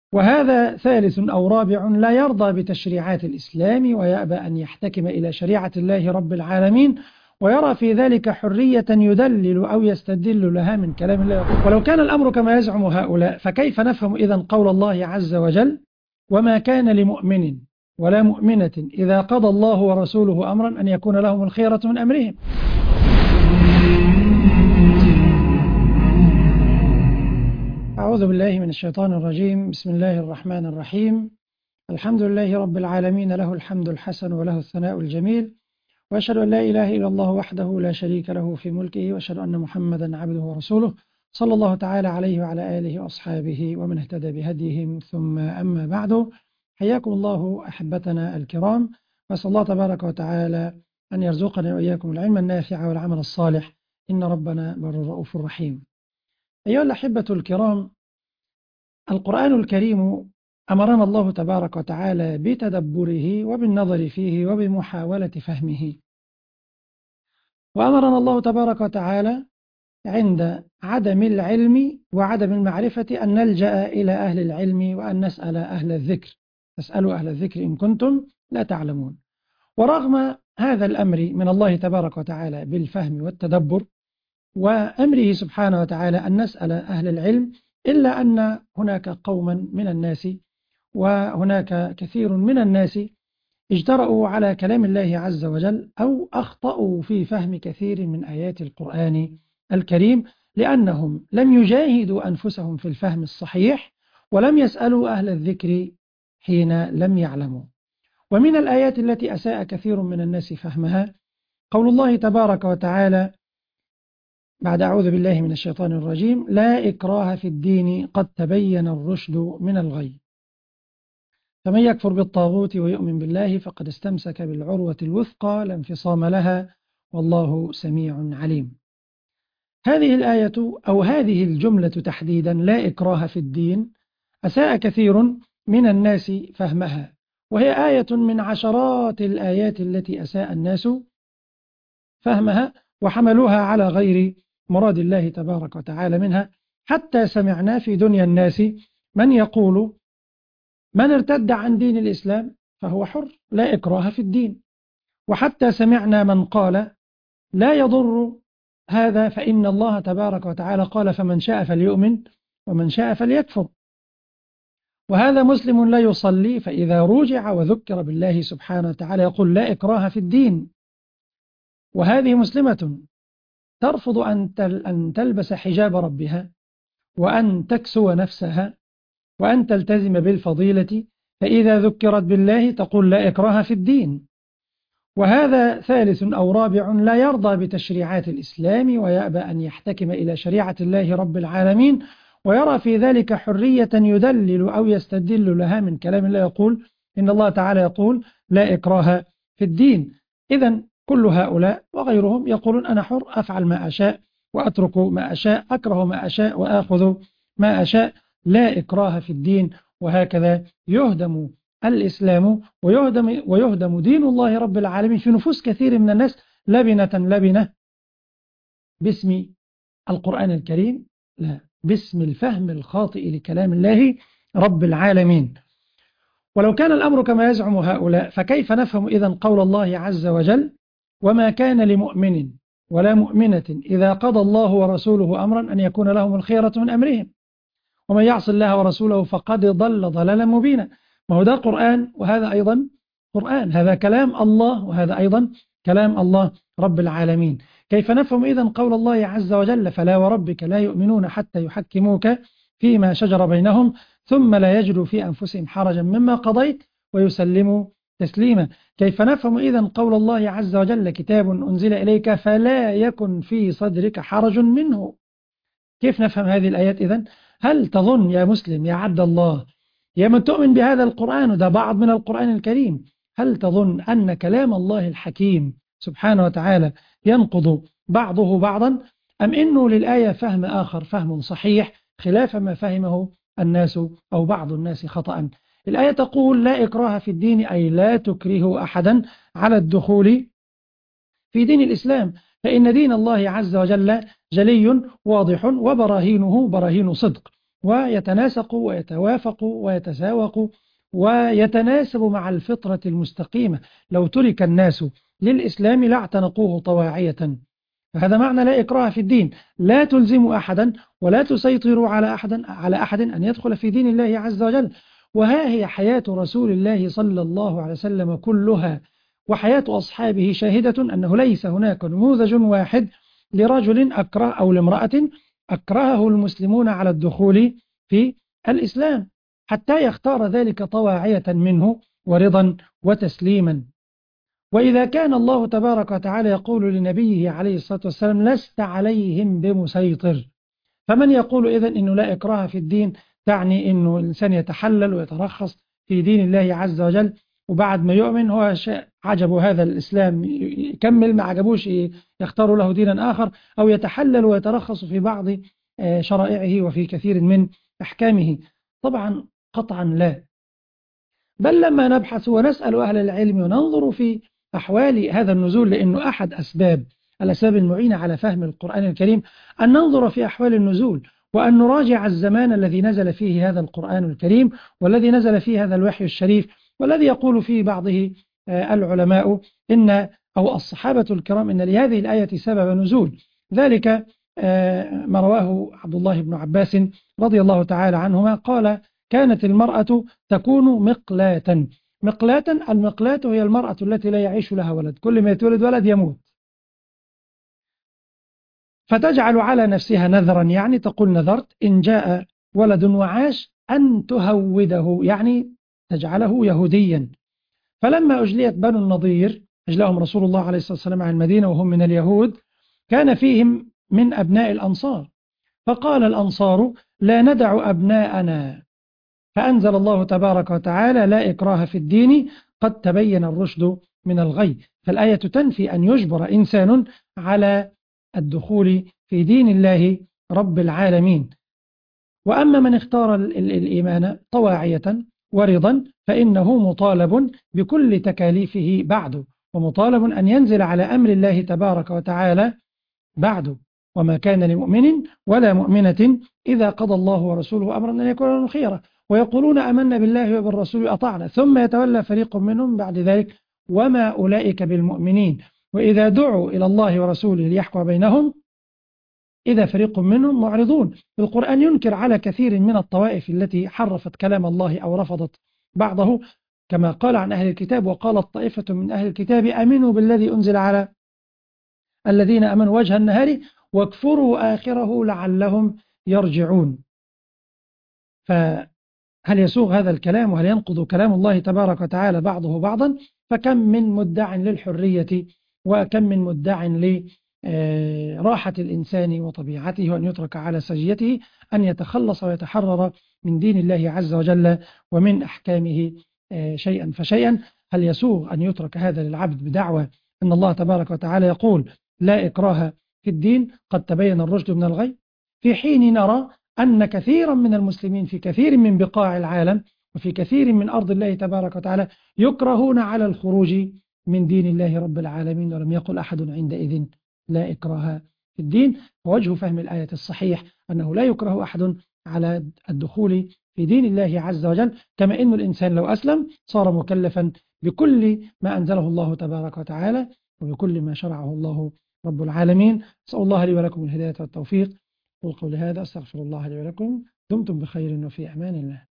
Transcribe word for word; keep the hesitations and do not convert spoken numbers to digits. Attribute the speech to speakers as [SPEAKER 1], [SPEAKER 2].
[SPEAKER 1] وهذا ثالث أو رابع لا يرضى بتشريعات الإسلام ويأبى أن يحتكم إلى شريعة الله رب العالمين، ويرى في ذلك حرية يدلل أو يستدل لها من كلام الله. ولو كان الأمر كما يزعم هؤلاء فكيف نفهم إذن قول الله عز وجل: وما كان لمؤمن ولا مؤمنة إذا قضى الله ورسوله أمرا أن يكون لهم الخيرة من أمرهم. أعوذ بالله من الشيطان الرجيم. بسم الله الرحمن الرحيم. الحمد لله رب العالمين، له الحمد الحسن وله الثناء الجميل، وأشهد أن لا إله إلا الله وحده لا شريك له في ملكه، وأشهد أن محمدا عبده ورسوله صلى الله تعالى عليه وعلى آله وأصحابه ومن اهتدى بهديهم. ثم أما بعد، حياكم الله أحبتنا الكرام، وأسأل الله تبارك وتعالى أن يرزقنا وإياكم العلم النافع والعمل الصالح، إن ربنا بر رؤوف رحيم. أيها الأحبة الكرام، القرآن الكريم أمرنا الله تبارك وتعالى بتدبره وبالنظر فيه وبمحاولة فهمه، وأمرنا الله تبارك وتعالى عند عدم العلم وعدم المعرفة أن نلجأ إلى أهل العلم وأن نسأل أهل الذكر، فاسألوا أهل الذكر إن كنتم لا تعلمون. ورغم هذا الأمر من الله تبارك وتعالى بالفهم والتدبر، وأمره سبحانه وتعالى أن نسأل أهل العلم، إلا أن هناك قوما من الناس وهناك كثير من الناس اجترأوا على كلام الله عز وجل أو أخطأوا في فهم كثير من آيات القرآن الكريم، لأنهم لم يجاهدوا أنفسهم في الفهم الصحيح ولم يسألوا أهل الذكر حين لم يعلموا. ومن الآيات التي أساء كثير من الناس فهمها قول الله تبارك وتعالى بعد أعوذ بالله من الشيطان الرجيم: لا إكراه في الدين قد تبين الرشد من الغي، فمن يكفر بالطاغوت ويؤمن بالله فقد استمسك بالعروة الوثقى لا انفصام لها والله سميع عليم. هذه الآية أو هذه الجملة تحديدا، لا إكراه في الدين، أساء كثير من الناس فهمها، وهي آية من عشرات الآيات التي أساء الناس فهمها وحملوها على غير مراد الله تبارك وتعالى منها، حتى سمعنا في دنيا الناس من يقول: من ارتد عن دين الإسلام فهو حر، لا إكراه في الدين. وحتى سمعنا من قال: لا يضر هذا فإن الله تبارك وتعالى قال فمن شاء فليؤمن ومن شاء فليكفر. وهذا مسلم لا يصلي، فإذا رجع وذكر بالله سبحانه وتعالى يقول: لا إكراه في الدين. وهذه مسلمة ترفض أن تلبس حجاب ربها وأن تكسو نفسها وأن تلتزم بالفضيلة، فإذا ذكرت بالله تقول: لا إكراه في الدين. وهذا ثالث أو رابع لا يرضى بتشريعات الإسلام ويأبى أن يحتكم إلى شريعة الله رب العالمين، ويرى في ذلك حرية يدلل أو يستدل لها من كلام الله، يقول إن الله تعالى يقول: لا إكراه في الدين. إذن كل هؤلاء وغيرهم يقولون: أنا حر، أفعل ما أشاء وأترك ما أشاء، أكره ما أشاء وأخذ ما أشاء، لا إكراه في الدين. وهكذا يهدم الإسلام ويهدم, ويهدم دين الله رب العالمين في نفوس كثير من الناس لبنة لبنة باسم القرآن الكريم، لا، باسم الفهم الخاطئ لكلام الله رب العالمين. ولو كان الأمر كما يزعم هؤلاء فكيف نفهم إذن قول الله عز وجل: وما كان لمؤمن ولا مؤمنة إذا قضى الله ورسوله أمرا أن يكون لهم الخيرة من أمرهم ومن يعص الله ورسوله فقد ضل ضلالا مبينا. ما هو ده قرآن وهذا أيضا قرآن، هذا كلام الله وهذا أيضا كلام الله رب العالمين. كيف نفهم إذن قول الله عز وجل: فلا وربك لا يؤمنون حتى يحكموك فيما شجر بينهم ثم لا يجدوا في أنفسهم حرجا مما قضيت ويسلموا تسليما. كيف نفهم إذن قول الله عز وجل: كتاب أنزل إليك فلا يكن في صدرك حرج منه. كيف نفهم هذه الآيات إذن؟ هل تظن يا مسلم يا عبد الله يا من تؤمن بهذا القرآن، وده بعض من القرآن الكريم، هل تظن أن كلام الله الحكيم سبحانه وتعالى ينقض بعضه بعضا، أم إنه للآية فهم آخر، فهم صحيح خلاف ما فهمه الناس أو بعض الناس خطأ؟ الآية تقول: لا إكراه في الدين، أي لا تكره أحدا على الدخول في دين الإسلام، فإن دين الله عز وجل جلي واضح وبراهينه براهين صدق. ويتناسق ويتوافق ويتساوق ويتناسب مع الفطرة المستقيمة. لو ترك الناس للإسلام لاعتنقوه طواعية. فهذا معنى لا إكراه في الدين، لا تلزموا أحدا ولا تسيطروا على أحد على أحد أن يدخل في دين الله عز وجل. وها هي حياة رسول الله صلى الله عليه وسلم كلها، وحياة أصحابه شاهدة أنه ليس هناك نموذج واحد لرجل أكره أو لامرأة أكرهه المسلمون على الدخول في الإسلام حتى يختار ذلك طواعية منه ورضا وتسليما. وإذا كان الله تبارك وتعالى يقول لنبيه عليه الصلاة والسلام لست عليهم بمسيطر، فمن يقول إذن إنه لا إكراه في الدين تعني إنه الإنسان يتحلل ويترخص في دين الله عز وجل، وبعد ما يؤمن هو عجبه هذا الإسلام يكمل، ما عجبوش يختار له دينا آخر، أو يتحلل ويترخص في بعض شرائعه وفي كثير من أحكامه. طبعا قطعا لا، بل لما نبحث ونسأل أهل العلم وننظر في أحوال هذا النزول، لأنه أحد أسباب الأسباب المعينة على فهم القرآن الكريم أن ننظر في أحوال النزول، وأن نراجع الزمان الذي نزل فيه هذا القرآن الكريم، والذي نزل فيه هذا الوحي الشريف، والذي يقول فيه بعضه العلماء إن أو الصحابة الكرام إن لهذه الآية سبب نزول. ذلك ما رواه عبد الله بن عباس رضي الله تعالى عنهما قال كانت المرأة تكون مقلاة. مقلاة، المقلاة هي المرأة التي لا يعيش لها ولد، كل ما يتولد ولد يموت، فتجعل على نفسها نذرا، يعني تقول نذرت إن جاء ولد وعاش أن تهوده، يعني تجعله يهوديا. فلما أجليت بنو النضير أجلاهم رسول الله عليه الصلاة والسلام عن المدينة وهم من اليهود، كان فيهم من أبناء الأنصار، فقال الأنصار لا ندع أبناءنا، فأنزل الله تبارك وتعالى لا إكراه في الدين قد تبين الرشد من الغي. فالآية تنفي أن يجبر إنسان على الدخول في دين الله رب العالمين. وأما من اختار الإيمان طواعية ورضا فإنه مطالب بكل تكاليفه بعد، ومطالب أن ينزل على أمر الله تبارك وتعالى بعد. وما كان لمؤمن ولا مؤمنة إذا قضى الله ورسوله أمرا أن يكون لهم الخيرة، ويقولون آمنا بالله وبالرسول أطعنا ثم يتولى فريق منهم بعد ذلك وما أولئك بالمؤمنين، وإذا دعوا إلى الله ورسوله ليحكم بينهم إذا فريق منهم معرضون. القرآن ينكر على كثير من الطوائف التي حرفت كلام الله أو رفضت بعضه، كما قال عن أهل الكتاب وقالت طائفة من أهل الكتاب آمنوا بالذي أنزل على الذين آمنوا وجه النهار واكفروا آخره لعلهم يرجعون. فهل يسوغ هذا الكلام وهل ينقض كلام الله تبارك وتعالى بعضه بعضا؟ فكم من مدع للحرية وكم من مدع لراحة الإنسان وطبيعته وأن يترك على سجيته، أن يتخلص ويتحرر من دين الله عز وجل ومن أحكامه شيئا فشيئا. هل يسوغ أن يترك هذا للعبد بدعوى أن الله تبارك وتعالى يقول لا إكراه في الدين قد تبين الرشد من الغي، في حين نرى أن كثيرا من المسلمين في كثير من بقاع العالم وفي كثير من أرض الله تبارك وتعالى يكرهون على الخروج من دين الله رب العالمين، ولم يقل أحد عندئذ لا إكراه في الدين. ووجه فهم الآية الصحيح أنه لا يكره أحد على الدخول في دين الله عز وجل، كما أن الإنسان لو أسلم صار مكلفا بكل ما أنزله الله تبارك وتعالى وبكل ما شرعه الله رب العالمين. أسأل الله لي ولكم الهداية والتوفيق. قول قولي هذا أستغفر الله لي ولكم. دمتم بخير وفي أمان الله.